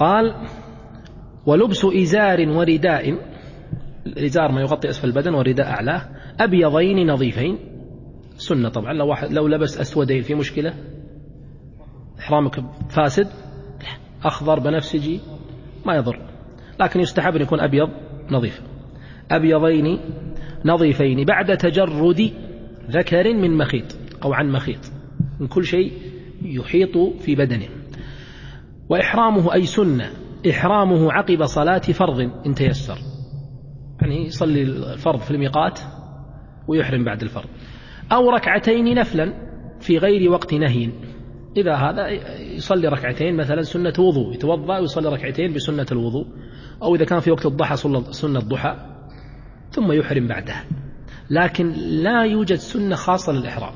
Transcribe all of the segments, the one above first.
قال ولبس إزار ورداء، الإزار ما يغطي أسفل البدن والرداء أعلاه، أبيضين نظيفين، سنة طبعا. لو لبس أسودين في مشكلة، إحرامك فاسد، أخضر بنفسجي ما يضر، لكن يستحب أن يكون أبيض نظيف، أبيضين نظيفين بعد تجرد ذكر من مخيط أو عن مخيط، من كل شيء يحيط في بدنه. وإحرامه أي سنة إحرامه عقب صلاة فرض إن تيسر، يعني يصلي الفرض في الميقات ويحرم بعد الفرض، أو ركعتين نفلا في غير وقت نهي. إذا هذا يصلي ركعتين مثلا سنة وضوء، يتوضأ ويصلي ركعتين بسنة الوضوء، أو إذا كان في وقت الضحى سنة الضحى ثم يحرم بعدها. لكن لا يوجد سنة خاصة للإحرام،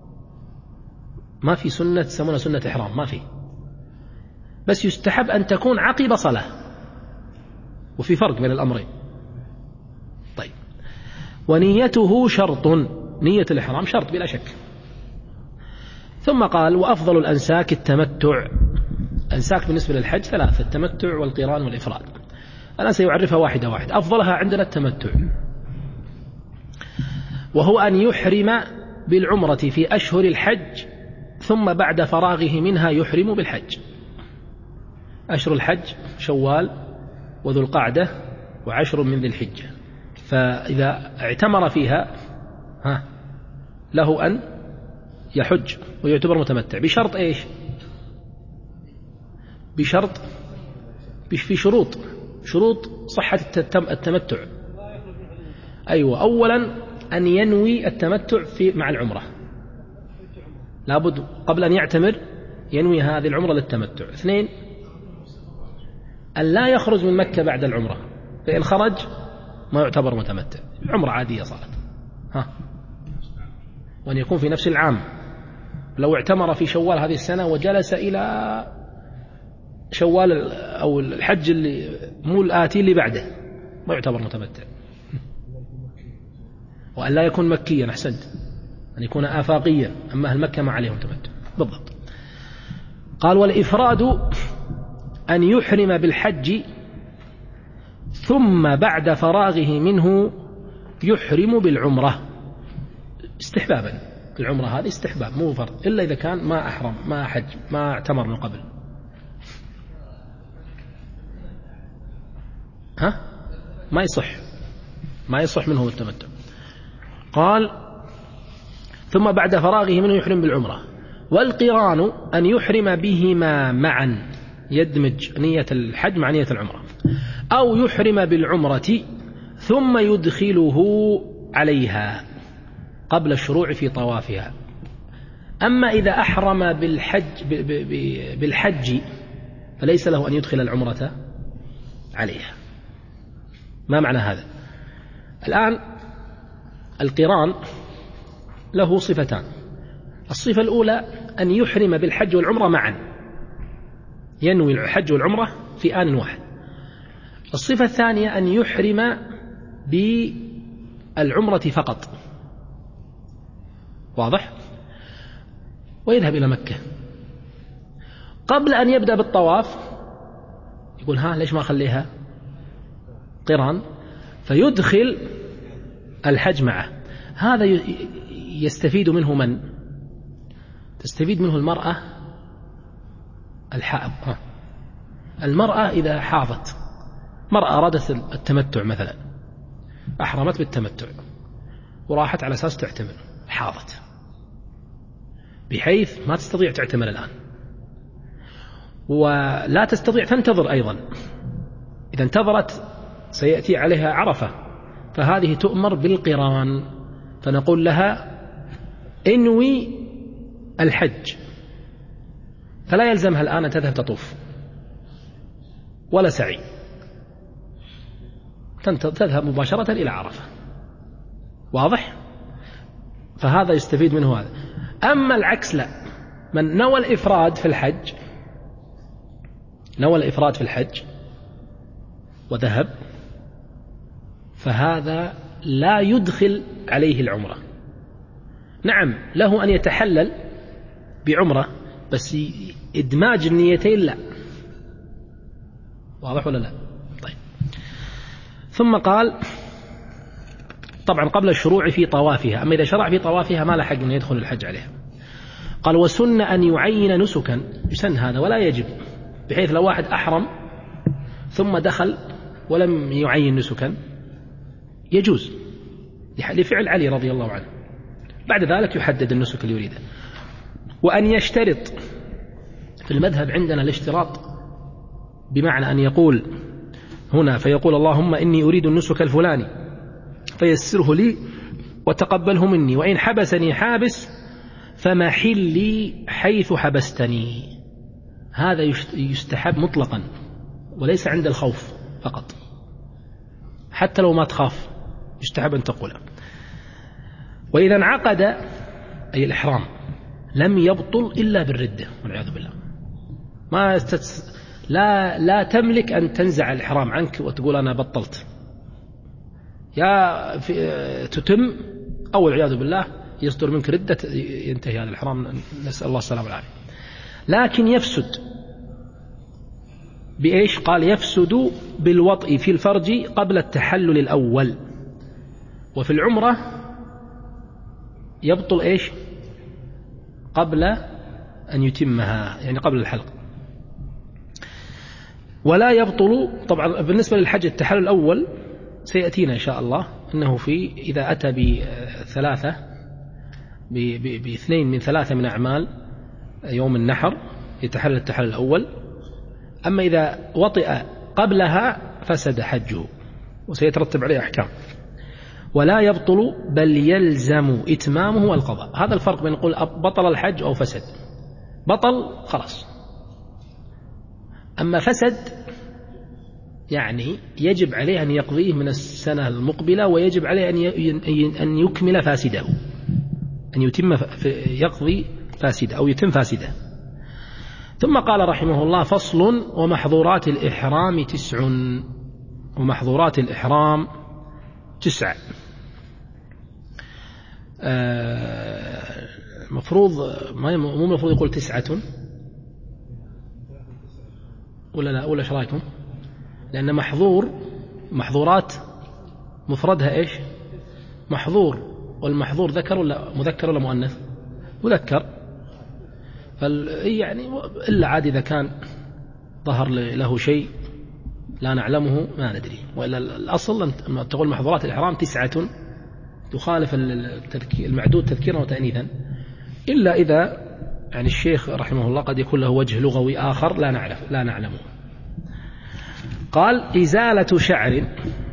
ما في سنة تسمونها سنة إحرام، ما في، بس يستحب أن تكون عقب صلاة، وفي فرق بين الأمرين. طيب، ونيته شرط، نية الإحرام شرط بلا شك. ثم قال وأفضل الأنساك التمتع. أنساك بالنسبة للحج ثلاثة: التمتع والقران والإفراد. الآن سيعرفها واحدة واحدة. أفضلها عندنا التمتع، وهو أن يحرم بالعمرة في أشهر الحج ثم بعد فراغه منها يحرم بالحج. أشهر الحج شوال وذو القعدة وعشر من ذي الحجة، فإذا اعتمر فيها له أن يحج ويعتبر متمتع بشرط إيش؟ بشرط في شروط صحة التمتع. أيوة، أولا أن ينوي التمتع مع العمرة، لابد قبل أن يعتمر ينوي هذه العمرة للتمتع. اثنين، أن لا يخرج من مكة بعد العمرة، فإن خرج ما يعتبر متمتع، عمرة عادية صارت. وأن يكون في نفس العام، لو اعتمر في شوال هذه السنة وجلس إلى شوال أو الحج اللي مو الآتي اللي بعده ما يعتبر متمتع. وأن لا يكون مكيا، أحسنت، أن يكون آفاقيا، أما أهل مكة ما عليهم تمتع بالضبط. قال والإفراد أن يحرم بالحج ثم بعد فراغه منه يحرم بالعمرة استحبابا. العمرة هذه استحباب مو فرض، إلا إذا كان ما أحرم ما حج ما اعتمر من قبل. ما يصح منه التمتع. قال ثم بعد فراغه منه يحرم بالعمرة. والقران أن يحرم بهما معا، يدمج نية الحج مع نية العمرة، أو يحرم بالعمرة ثم يدخله عليها قبل الشروع في طوافها. أما إذا أحرم بالحج فليس له أن يدخل العمرة عليها. ما معنى هذا؟ الآن القران له صفتان. الصفة الأولى أن يحرم بالحج والعمرة معا، ينوي الحج والعمرة في آن واحد. الصفة الثانية أن يحرم بالعمرة فقط، واضح؟ ويذهب إلى مكة قبل أن يبدأ بالطواف، يقول ليش ما أخليها قران، فيدخل الحج معه. هذا يستفيد منه من؟ تستفيد منه المرأة الحائض. المرأة إذا حاضت، مرأة أرادت التمتع مثلا، أحرمت بالتمتع وراحت على أساس تعتمر، حاضت بحيث ما تستطيع تعتمر الآن، ولا تستطيع تنتظر أيضا. إذا انتظرت سيأتي عليها عرفة، فهذه تؤمر بالقران، فنقول لها انوي الحج، فلا يلزمها الآن أن تذهب تطوف ولا سعي، تذهب مباشرة إلى عرفة، واضح؟ فهذا يستفيد منه هذا. أما العكس لا، من نوى الإفراد في الحج وذهب، فهذا لا يدخل عليه العمرة. نعم له أن يتحلل بعمرة، بس إدماج النيتين لا، واضح ولا لا؟ طيب. ثم قال طبعا قبل الشروع في طوافها، أما إذا شرع في طوافها ما لحق أن يدخل الحج عليها. قال وسن أن يعين نسكا، يسن هذا ولا يجب، بحيث لو واحد أحرم ثم دخل ولم يعين نسكا يجوز لفعل علي رضي الله عنه، بعد ذلك يحدد النسك اللي يريده. وأن يشترط، في المذهب عندنا الاشتراط بمعنى أن يقول هنا فيقول اللهم إني أريد النسك الفلاني فيسره لي وتقبله مني، وإن حبسني حابس فمحلي حيث حبستني. هذا يستحب مطلقا وليس عند الخوف فقط، حتى لو ما تخاف يستحب أن تقوله. وإذا انعقد أي الإحرام لم يبطل إلا بالردة والعياذ بالله. لا تملك أن تنزع الإحرام عنك وتقول أنا بطلت، يا تتم أو العياذ بالله يصدر منك ردة ينتهي هذا الإحرام، نسأل الله السلامة والعافية. لكن يفسد بإيش؟ قال يفسد بالوطء في الفرج قبل التحلل الأول. وفي العمرة يبطل إيش؟ قبل أن يتمها، يعني قبل الحلق. ولا يبطل طبعا بالنسبة للحج التحلل الأول سيأتينا إن شاء الله أنه إذا أتى باثنين من ثلاثة من أعمال يوم النحر يتحلل التحلل الأول. أما إذا وطئ قبلها فسد حجه وسيترتب عليه أحكام. ولا يبطل بل يلزم إتمامه والقضاء. هذا الفرق بين نقول بطل الحج أو فسد. بطل خلاص، أما فسد يعني يجب عليه أن يقضيه من السنة المقبلة، ويجب عليه أن يكمل فاسده، أن يقضي فاسده أو يتم فاسده. ثم قال رحمه الله فصل ومحظورات الإحرام 9. ومحظورات الإحرام 9. مفروض مو مفروض يقول 9 ولا لا؟ ولا ايش رايكم؟ لأن محظورات مفردها ايش؟ محظور، والمحظور ذكر ولا مذكر ولا مؤنث؟ مذكر. يعني إلا عاد إذا كان ظهر له شيء لا نعلمه ما ندري، وإلا الأصل لما تقول محظورات الإحرام 9 تخالف المعدود تذكيرا وتأنيثا، إلا إذا يعني الشيخ رحمه الله قد يكون له وجه لغوي آخر لا نعلمه. قال إزالة شعر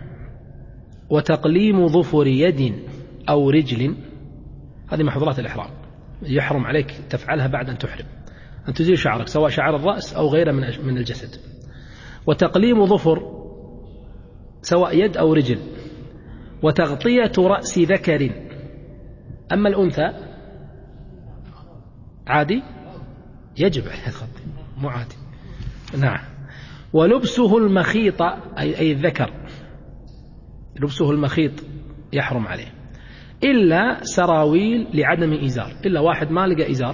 وتقليم ظفر يد أو رجل، هذه محظورات الإحرام يحرم عليك تفعلها بعد أن تحرم، أن تزيل شعرك سواء شعر الرأس أو غيره من الجسد. وتقليم ظفر سواء يد أو رجل. وتغطية رأس ذكر، أما الأنثى عادي يجب عليه الغطي مو عادي. نعم. ولبسه المخيط أي الذكر لبسه المخيط يحرم عليه، إلا سراويل لعدم إزار، إلا واحد ما لقى إزار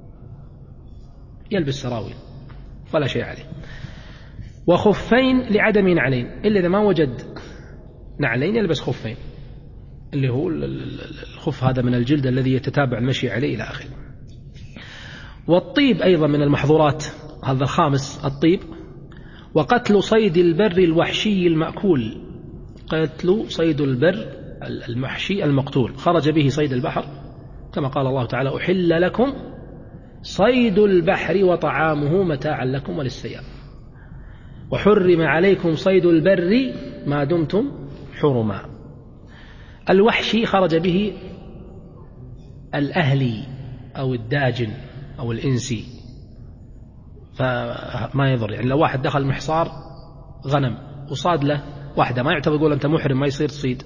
يلبس سراويل ولا شيء عليه. وخفين لعدم نعلين، إلا إذا ما وجد نعلين يلبس خفين، اللي هو الخف هذا من الجلد الذي يتتابع المشي عليه إلى آخره. والطيب أيضا من المحظورات، هذا الخامس الطيب. وقتل صيد البر الوحشي المأكول، قتل صيد البر المحشي المقتول، خرج به صيد البحر كما قال الله تعالى أحل لكم صيد البحر وطعامه متاعا لكم وللسيارة، وحرم عليكم صيد البر ما دمتم حرما. الوحشي خرج به الأهلي أو الداجن أو الإنسي، فما يضر. يعني لو واحد دخل محصار غنم وصاد له واحدة ما يعتبر يقول أنت محرم، ما يصير تصيد.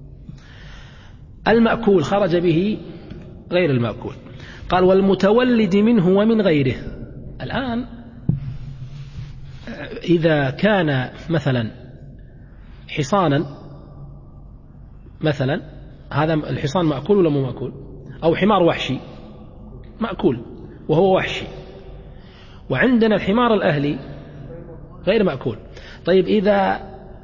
المأكول خرج به غير المأكول. قال والمتولد منه ومن غيره. الآن إذا كان مثلا حصانا مثلا، هذا الحصان مأكول ولا مو مأكول؟ أو حمار وحشي مأكول وهو وحشي. وعندنا الحمار الأهلي غير مأكول. طيب إذا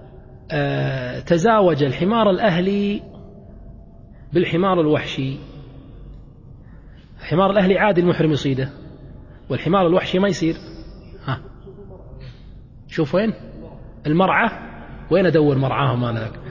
تزاوج الحمار الأهلي بالحمار الوحشي، الحمار الأهلي عادي المحرم يصيده، والحمار الوحشي ما يصير. ها شوف وين المرعى، وين أدور مرعاهم أنا لك.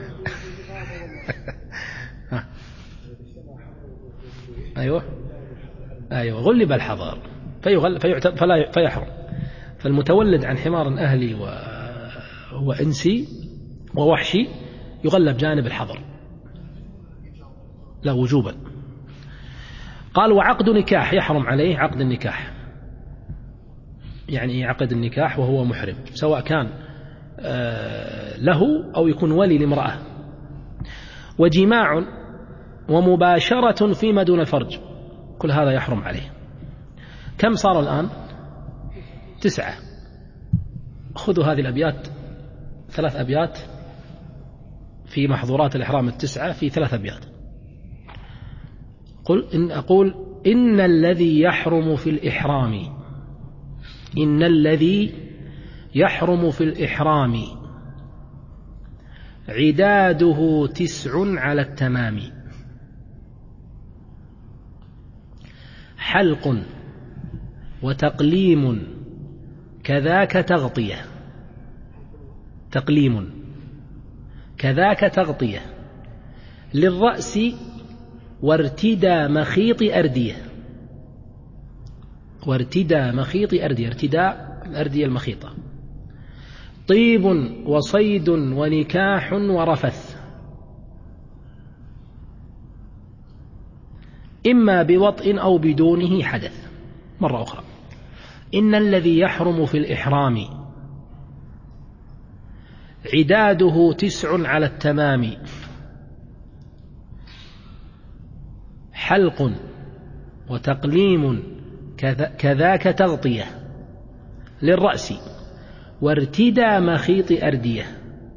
أيوة غلب الحضار فيحرم. فالمتولد عن حمار أهلي وإنسي ووحشي يغلب جانب الحظر لا وجوبا. قال وعقد نكاح يحرم عليه عقد النكاح، يعني عقد النكاح وهو محرم، سواء كان له أو يكون ولي لامرأة. وجماع ومباشرة فيما دون الفرج، كل هذا يحرم عليه. كم صار الآن؟ 9. خذوا هذه الأبيات، 3 أبيات في محظورات الإحرام 9 في 3 أبيات. أقول إن الذي يحرم في الإحرام، إن الذي يحرم في الإحرام عداده 9 على التمام، حلق وتقليم كذاك تغطية، تقليم كذاك تغطية للرأس وارتدى مخيط أردية، وارتدى مخيط أردية، ارتداء الأردية المخيطة. طيب وصيد ونكاح ورفث، إما بوطء أو بدونه حدث. مرة أخرى، إن الذي يحرم في الإحرام عداده 9 على التمام، حلق وتقليم كذاك تغطية للرأس وارتدى مخيط أردية،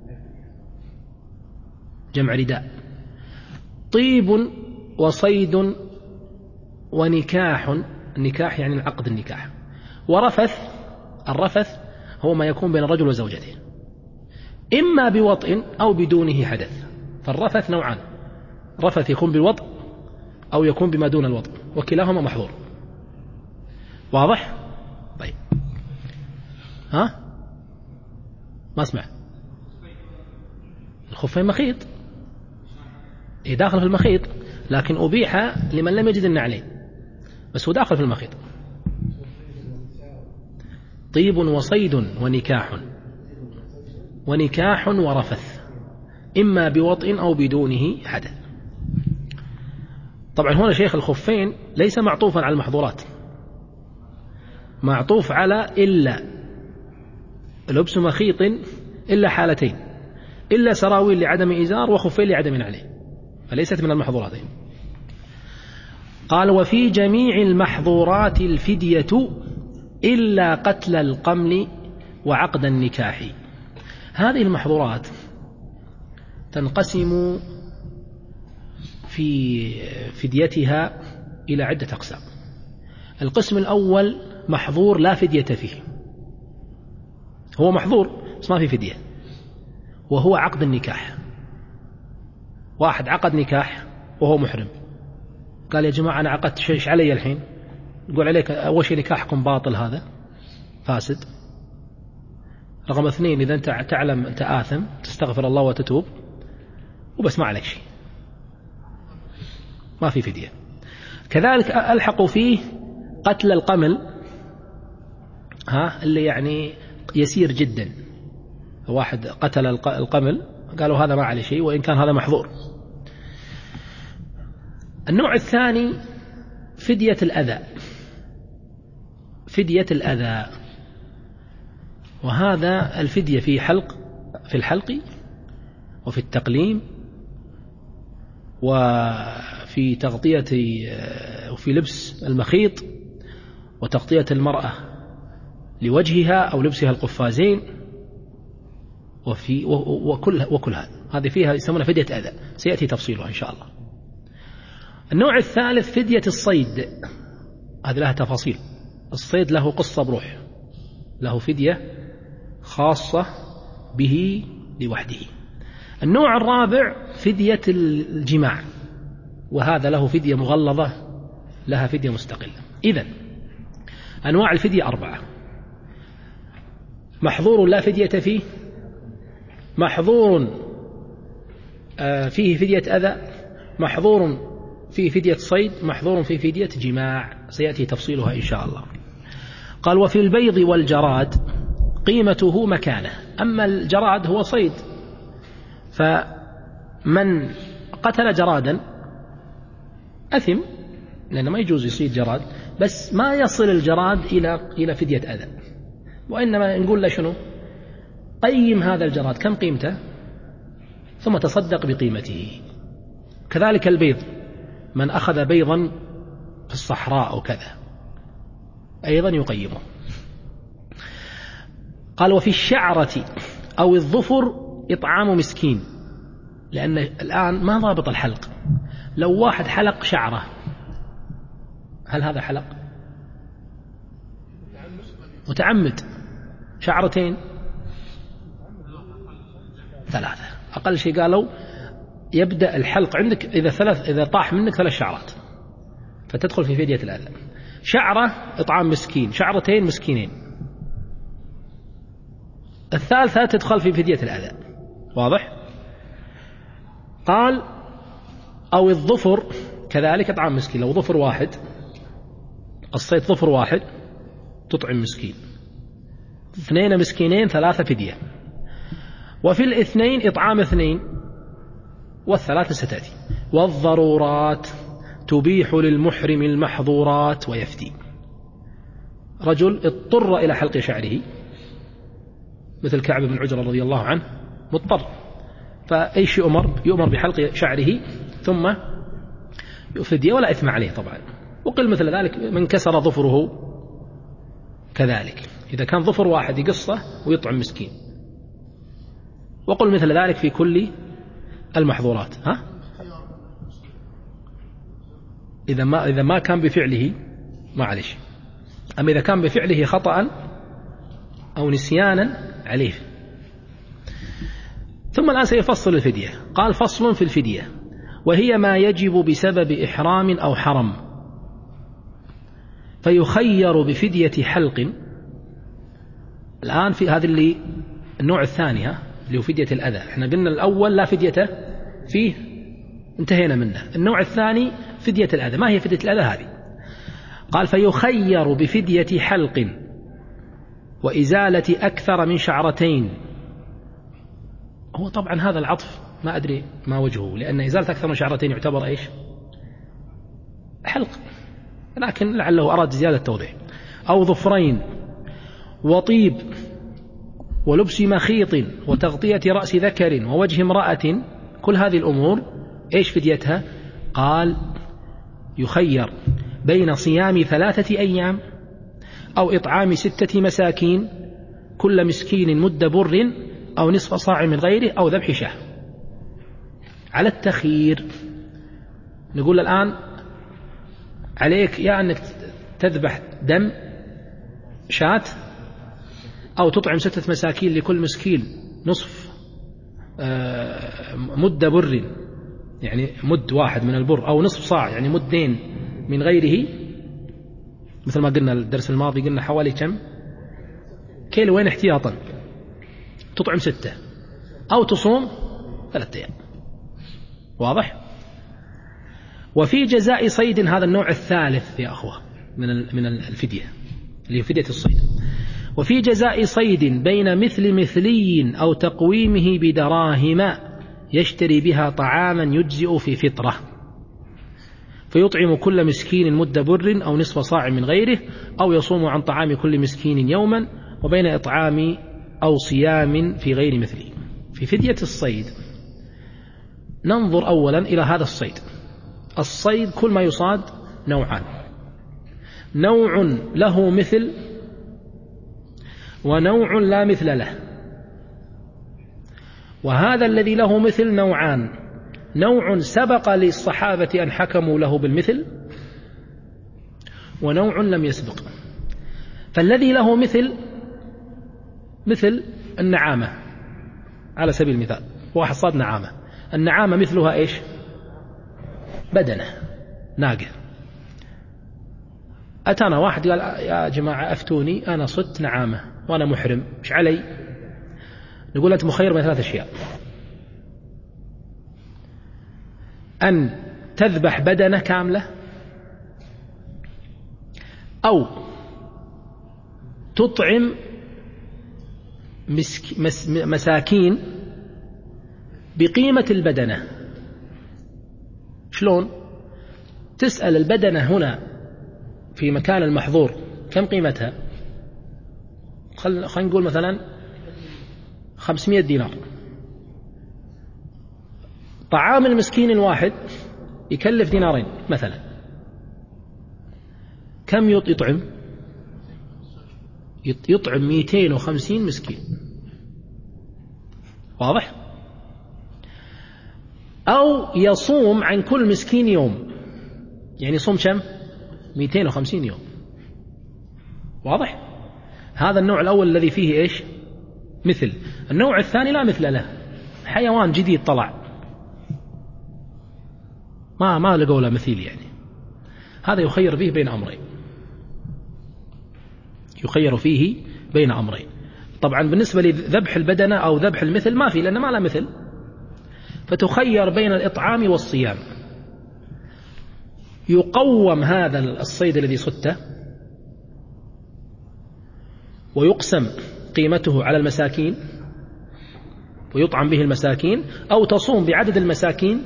جمع رداء. طيب وصيد ونكاح، النكاح يعني العقد النكاح. ورفث، الرفث هو ما يكون بين الرجل وزوجته، إما بوطء أو بدونه حدث. فالرفث نوعان، رفث يكون بالوطء أو يكون بما دون الوطء، وكلاهما محظور. واضح؟ طيب ها ما اسمع. الخفين مخيط، داخل في المخيط، لكن أبيح لمن لم يجد النعلين، بس هو داخل في المخيط. طيب وصيد ونكاح، ونكاح ورفث، إما بوطء أو بدونه حدث. طبعا هنا شيخ الخفين ليس معطوفا على المحظورات، معطوف على إلا لبس مخيط إلا حالتين، إلا سراويل لعدم إزار وخفين لعدم نعلين، فليست من المحظورات. قال وفي جميع المحظورات الفدية إلا قتل القمل وعقد النكاح. هذه المحظورات تنقسم في فديتها إلى عدة أقسام. القسم الأول محظور لا فدية فيه، هو محظور بس ما في فدية، وهو عقد النكاح. واحد عقد نكاح وهو محرم، قال يا جماعة أنا عقدت شيء علي الحين، يقول عليك أول شيء نكاحكم باطل، هذا فاسد. رقم 2 إذا أنت تعلم أنت آثم تستغفر الله وتتوب وبس، ما عليك شيء، ما في فدية. كذلك ألحقوا فيه قتل القمل، اللي يعني يسير جدا، واحد قتل القمل قالوا هذا ما عليه شيء وإن كان هذا محظور. النوع الثاني فدية الأذى، فدية الأذى، وهذا الفدية في الحلق وفي التقليم وفي تغطية وفي لبس المخيط وتغطية المرأة لوجهها أو لبسها القفازين وكل هذه فيها يسمونها فدية أذى، سيأتي تفصيلها إن شاء الله. النوع الثالث فدية الصيد، هذه لها تفاصيل. الصيد له قصة بروح، له فدية خاصة به لوحده. النوع الرابع فدية الجماع، وهذا له فدية مغلظة لها فدية مستقلة. إذن أنواع الفدية 4: محظور لا فدية فيه، محظور فيه فدية أذى، محظور فيه فدية صيد، محظور فيه فدية جماع، سيأتي تفصيلها إن شاء الله. قال: وفي البيض والجراد قيمته مكانه. أما الجراد هو صيد، فمن قتل جرادا أثم، لأنه ما يجوز يصيد جراد، بس ما يصل الجراد إلى فدية أذى، وإنما نقول له شنو؟ قيم هذا الجراد كم قيمته ثم تصدق بقيمته. كذلك البيض، من أخذ بيضا في الصحراء أو كذا أيضا يقيمه. قال: وفي الشعرة أو الظفر إطعام مسكين، لأن الآن ما ضابط الحلق. لو واحد حلق شعره، هل هذا حلق؟ متعمد. شعرتين، 3، أقل شيء قالوا يبدأ الحلق عندك إذا طاح منك 3 شعرات فتدخل في فدية الأذى. شعرة إطعام مسكين، شعرتين مسكينين، الثالثة تدخل في فدية الأذى. واضح؟ قال: أو الظفر كذلك إطعام مسكين. لو ظفر واحد، قصيت ظفر واحد تطعم مسكين، 2 مسكينين 3 فدية. وفي الاثنين إطعام 2، والثلاثة ستأتي. والضرورات تبيح للمحرم المحظورات ويفدي. رجل اضطر إلى حلق شعره، مثل كعب بن عجرة رضي الله عنه، مضطر، فأيش يؤمر بحلق شعره ثم يفدي ولا إثم عليه طبعا. وقل مثل ذلك من كسر ظفره كذلك، إذا كان ظفر واحد يقصه ويطعم مسكين. وقل مثل ذلك في كل المحظورات. إذا ما كان بفعله معلش، أما إذا كان بفعله خطأ أو نسيانا عليه. ثم الآن سيفصل الفدية. قال: فصل في الفدية، وهي ما يجب بسبب إحرام أو حرم، فيخير بفدية حلق. الآن في هذا اللي النوع الثاني، اللي هو فدية الأذى. احنا قلنا الأول لا فدية فيه، انتهينا منه. النوع الثاني فدية الأذى. ما هي فدية الأذى هذه؟ قال: فيخير بفدية حلق وإزالة أكثر من شعرتين. هو طبعا هذا العطف ما أدري ما وجهه، لأن إزالة أكثر من شعرتين يعتبر إيش؟ حلق، لكن لعله أراد زيادة توضيح. أو ظفرين وطيب ولبس مخيط وتغطية رأس ذكر ووجه امرأة، كل هذه الأمور إيش فديتها؟ قال: يخير بين صيام 3 أيام أو إطعام 6 مساكين، كل مسكين مد بر أو نصف صاع من غيره، أو ذبح شاة. على التخيير نقول الآن عليك يا أنك تذبح دم شاة، أو تطعم 6 مساكين لكل مسكين نصف مد بر، يعني مد واحد من البر، أو نصف صاع يعني مدين من غيره. مثل ما قلنا الدرس الماضي، قلنا حوالي كم كيلوين احتياطا. تطعم 6 أو تصوم 3 أيام. واضح؟ وفي جزاء صيد، هذا النوع الثالث يا أخوة من الفدية، اللي هي فدية الصيد. وفي جزاء صيد بين مثلي أو تقويمه بدراهم يشتري بها طعاما يجزئ في فطرة، فيطعم كل مسكين مد بر أو نصف صاع من غيره، أو يصوم عن طعام كل مسكين يوما، وبين إطعام أو صيام في غير مثله. في فدية الصيد ننظر أولا إلى هذا الصيد. الصيد كل ما يصاد نوعان: نوع له مثل ونوع لا مثل له. وهذا الذي له مثل نوعان: نوع سبق للصحابة أن حكموا له بالمثل، ونوع لم يسبق. فالذي له مثل مثل النعامة على سبيل المثال، واحد صاد نعامة، النعامة مثلها إيش؟ بدنة ناقة. أتانا واحد قال يا جماعة أفتوني أنا صدت نعامة وأنا محرم، إيش علي؟ نقول أنت مخير من 3 أشياء: أن تذبح بدنة كاملة، أو تطعم مساكين بقيمة البدنة. شلون؟ تسأل البدنة هنا في مكان المحظور كم قيمتها؟ خلينا نقول مثلا 500 دينار. طعام المسكين الواحد يكلف 2 دينار مثلا، كم يطعم؟ يطعم 250 مسكين. واضح؟ أو يصوم عن كل مسكين يوم، يعني يصوم كم؟ 250 يوم. واضح؟ هذا النوع الأول الذي فيه إيش؟ مثل. النوع الثاني لا مثل له، حيوان جديد طلع ما لقوا له مثيل، يعني هذا يخير به بين أمرين، يخير فيه بين أمرين. طبعا بالنسبة لذبح البدنة أو ذبح المثل ما في، لأنه ما له مثل، فتخير بين الإطعام والصيام. يقوم هذا الصيد الذي صدته ويقسم قيمته على المساكين ويطعم به المساكين، أو تصوم بعدد المساكين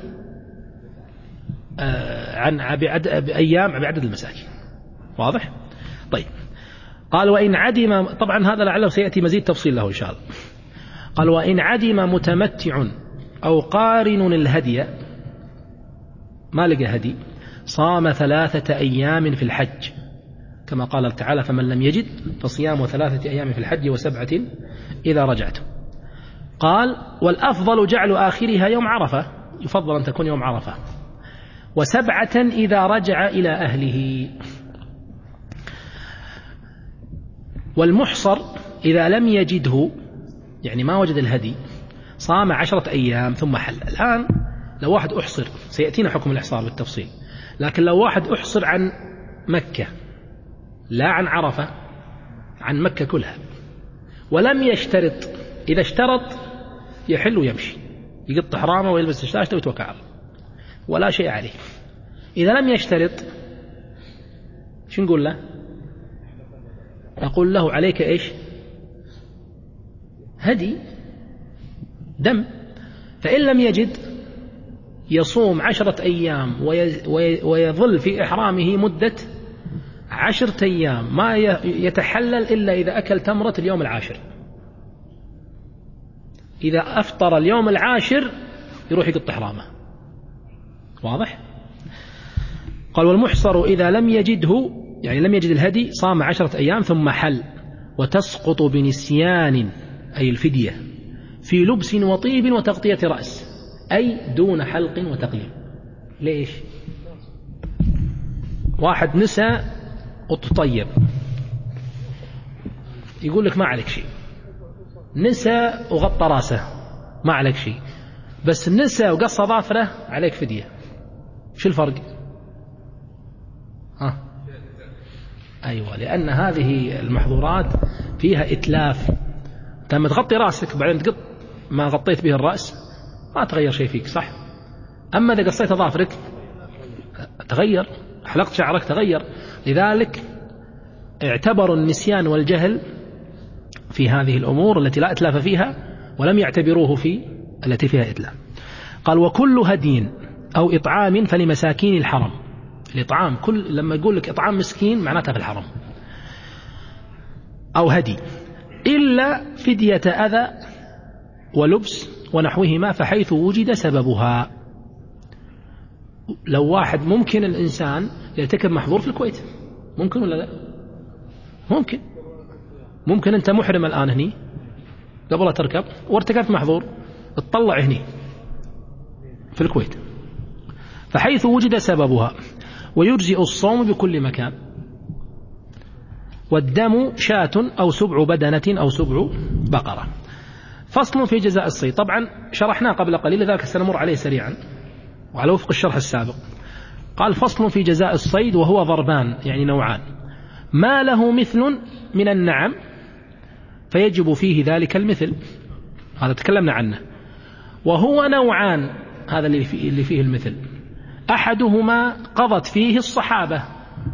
بأيام بعدد المساكين. واضح؟ طيب، قال وإن عدم، طبعا هذا لعله سيأتي مزيد تفصيل له إن شاء الله. قال وإن عدم متمتع أو قارن الهدي، ما لقى هدي، صام 3 أيام في الحج، كما قال تعالى فمن لم يجد فصيام 3 أيام في الحج و7 إذا رجعتم. قال والأفضل جعل آخرها يوم عرفة، يفضل أن تكون يوم عرفة، و7 إذا رجع إلى أهله. والمحصر إذا لم يجده، يعني ما وجد الهدي، صام 10 أيام ثم حل. الآن لو واحد أحصر، سيأتينا حكم الإحصار بالتفصيل، لكن لو واحد أحصر عن مكة لا عن عرفة، عن مكة كلها، ولم يشترط، إذا اشترط يحل ويمشي، يقط حرامه ويلبس الشاشة ويتوكل على الله ولا شيء عليه. إذا لم يشترط شو نقول له؟ نقول له عليك إيش؟ هدي دم. فإن لم يجد يصوم 10 أيام ويظل في إحرامه مدة 10 أيام، ما يتحلل إلا إذا أكل تمرة اليوم 10. إذا أفطر اليوم 10 يروح يقط إحرامه. واضح؟ قال والمحصر إذا لم يجده، يعني لم يجد الهدي، صام 10 أيام ثم حل، وتسقط بنسيان أي الفدية في لبس وطيب وتغطية رأس، أي دون حلق وتقليم. ليش؟ واحد نسى وتطيب، يقول لك ما عليك شيء. نسى وغطى راسه ما عليك شيء، بس نسى وقص ظافره عليك فدية. شو الفرق؟ أيوة، لأن هذه المحظورات فيها إتلاف. لما تغطي راسك بعدين تقط ما غطيت به الرأس ما تغير شيء فيك، صح؟ أما إذا قصيت ظافرك تغير، حلقت شعرك تغير. لذلك اعتبروا النسيان والجهل في هذه الأمور التي لا إتلاف فيها، ولم يعتبروه في التي فيها إتلاف. قال وكل هدي أو إطعام فلمساكين الحرم. الإطعام كل لما يقول لك إطعام مسكين معناتها في الحرم، أو هدي، إلا فدية أذى ولبس ونحوهما فحيث وجد سببها. لو واحد ممكن الإنسان يرتكب محظور في الكويت، ممكن ولا لا؟ ممكن أنت محرم الآن هني قبل لا تركب وارتكبت محظور، تطلع هني في الكويت، فحيث وجد سببها. ويجزئ الصوم بكل مكان. والدم شاة أو سبع بدنة أو سبع بقرة. فصل في جزاء الصيد. طبعا شرحناه قبل قليل، لذلك سنمر عليه سريعا وعلى وفق الشرح السابق. قال فصل في جزاء الصيد وهو ضربان، يعني نوعان: ما له مثل من النعم فيجب فيه ذلك المثل، هذا تكلمنا عنه، وهو نوعان، هذا اللي فيه المثل، أحدهما قضت فيه الصحابة،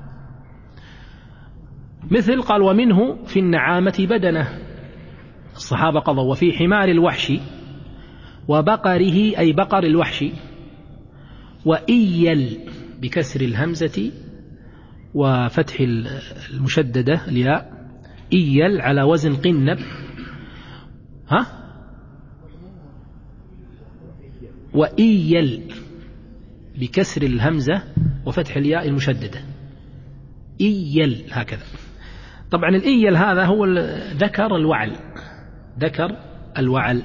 مثل قال ومنه في النعامة بدنة، الصحابة قضوا، وفي حمار الوحش وبقره أي بقر الوحش، وإيل بكسر الهمزة وفتح المشددة الياء، إيل على وزن قنب، وإيل بكسر الهمزة وفتح الياء المشددة، إيل هكذا. طبعا الإيل هذا هو ذكر الوعل، ذكر الوعل.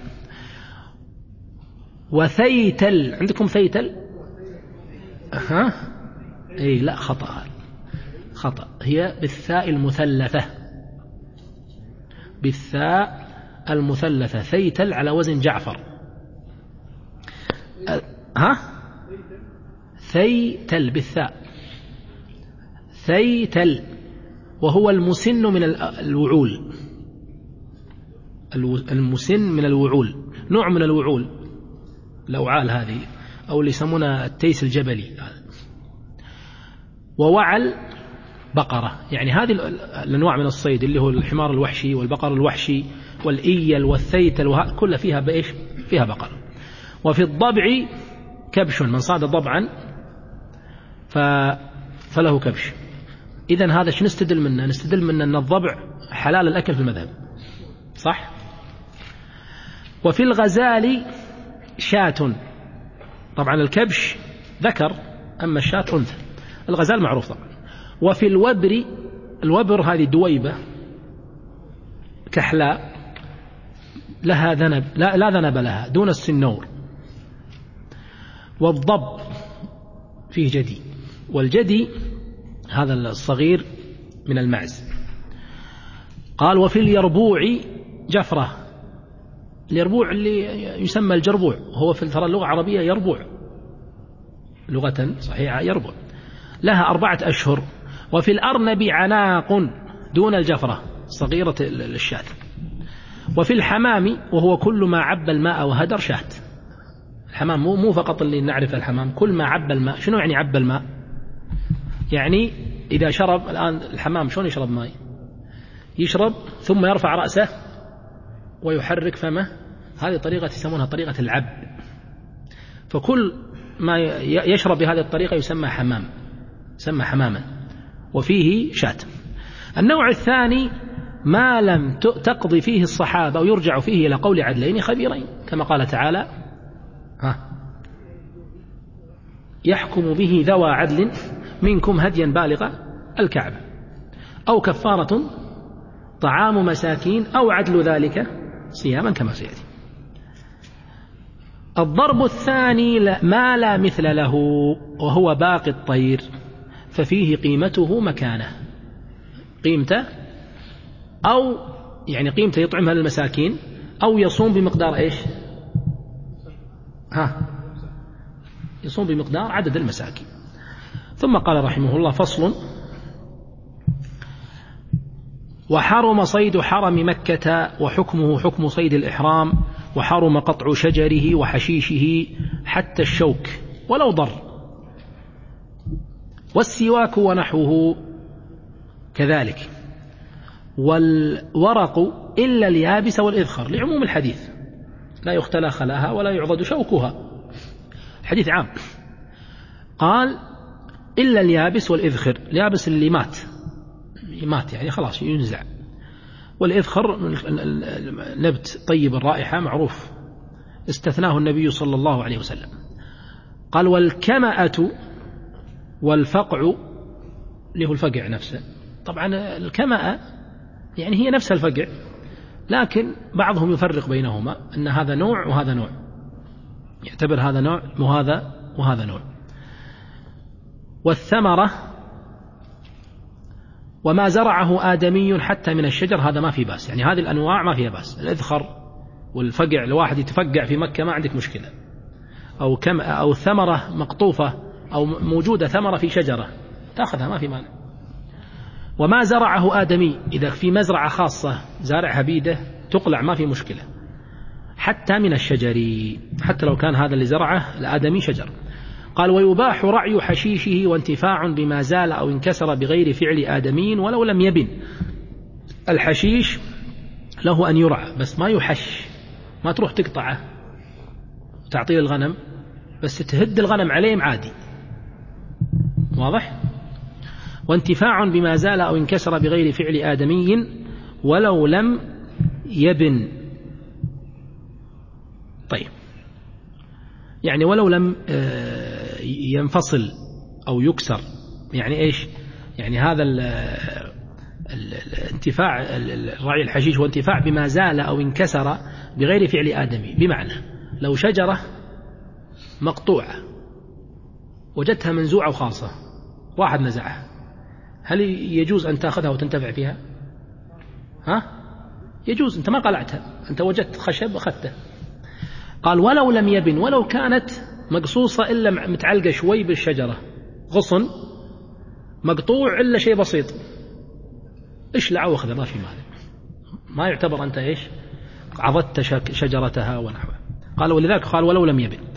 وثيتل، عندكم ثيتل؟ إيه لا، خطأ، هي بالثاء المثلثة، بالثاء المثلثة، ثيتل على وزن جعفر. ثيتل بالثاء، ثيتل، وهو المسن من الوعول، المسن من الوعول، نوع من الوعول، الأوعال هذه، أو اللي يسمونها التيس الجبلي. ووعل بقرة، يعني هذه الأنواع من الصيد اللي هو الحمار الوحشي والبقر الوحشي والإيل والثيتل، كلها فيها بإيش؟ فيها بقر. وفي الضبع كبش، من صاد ضبعا فله كبش. إذن هذا شو نستدل منه؟ نستدل منه أن الضبع حلال الأكل في المذهب، صح؟ وفي الغزال شاة، طبعا الكبش ذكر أما الشاة أنثى، الغزال معروف طبعا. وفي الوبر، الوبر هذه دويبة كحلاء لها ذنب، لا ذنب لها، دون السنور. والضب فيه جدي، والجدي هذا الصغير من المعز. قال وفي اليربوع جفرة، اليربوع اللي يسمى الجربوع، هو في ترى اللغة العربية يربوع، لغة صحيحة يربوع، لها 4 أشهر. وفي الأرنب عناق دون الجفرة، صغيرة الشاة. وفي الحمام، وهو كل ما عب الماء وهدر شاة، الحمام مو فقط اللي نعرف الحمام، كل ما عب الماء. شنو يعني عب الماء؟ يعني إذا شرب الآن الحمام شلون يشرب ماء؟ يشرب ثم يرفع رأسه ويحرك فمه، هذه طريقة يسمونها طريقة العب، فكل ما يشرب بهذه الطريقة يسمى حمام، يسمى حماما، وفيه شاة. النوع الثاني ما لم تقضي فيه الصحابة ويرجع فيه إلى قول عدلين خبيرين، كما قال تعالى يحكم به ذوى عدل منكم هديا بالغ الكعبة، أو كفارة طعام مساكين أو عدل ذلك صياما كما سيأتي. الضرب الثاني ما لا مثل له، وهو باقي الطير، ففيه قيمته مكانه، قيمته، أو يعني قيمته يطعمها للمساكين، أو يصوم بمقدار إيش؟ يصوم بمقدار عدد المساكين. ثم قال رحمه الله فصل: وحرم صيد حرم مكة وحكمه حكم صيد الإحرام، وحرم قطع شجره وحشيشه حتى الشوك ولو ضر، والسواك ونحوه كذلك، والورق إلا اليابس والإذخر، لعموم الحديث لا يختلى خلاها ولا يعضد شوكها، حديث عام. قال إلا اليابس والإذخر، اليابس اللي مات يعني خلاص ينزع، والإذخر نبت طيب الرائحة معروف استثناه النبي صلى الله عليه وسلم. قال والكمأة والفقع، اللي هو الفقع نفسه، طبعا الكمأة يعني هي نفس الفقع، لكن بعضهم يفرق بينهما أن هذا نوع وهذا نوع، يعتبر هذا نوع وهذا نوع. والثمرة وما زرعه آدمي حتى من الشجر هذا ما في بأس، يعني هذه الأنواع ما فيها بأس. الإذخر والفقع، الواحد يتفقع في مكة ما عندك مشكلة، أو ثمرة مقطوفة أو موجودة ثمرة في شجرة تأخذها ما في مانع. وما زرعه آدمي إذا في مزرعة خاصة زارعها بيده تقلع ما في مشكلة، حتى من الشجر، حتى لو كان هذا اللي زرعه الآدمي شجر. قال ويباح رعي حشيشه وانتفاع بما زال أو انكسر بغير فعل آدمي ولو لم يبن. الحشيش له أن يرعى بس ما يحش، ما تروح تقطعه تعطيه الغنم، بس تهد الغنم عليه عادي، واضح. وانتفاع بما زال أو انكسر بغير فعل آدمي ولو لم يبن. طيب يعني ولو لم ينفصل أو يكسر، يعني إيش؟ يعني هذا الانتفاع الرعي الحشيش وانتفاع بما زال أو انكسر بغير فعل آدمي، بمعنى لو شجرة مقطوعة وجدتها منزوعة وخاصة واحد نزعها، هل يجوز أن تأخذها وتنتفع فيها؟ يجوز، أنت ما قلعتها، أنت وجدت خشب أخذته. قال ولو لم يبن، ولو كانت مقصوصة إلا متعلقة شوي بالشجرة، غصن مقطوع إلا شيء بسيط، اشلع واخذها ما في مانع، ما يعتبر أنت إيش عضدت شجرتها ونحوها. قال ولذلك قال ولو لم يبن.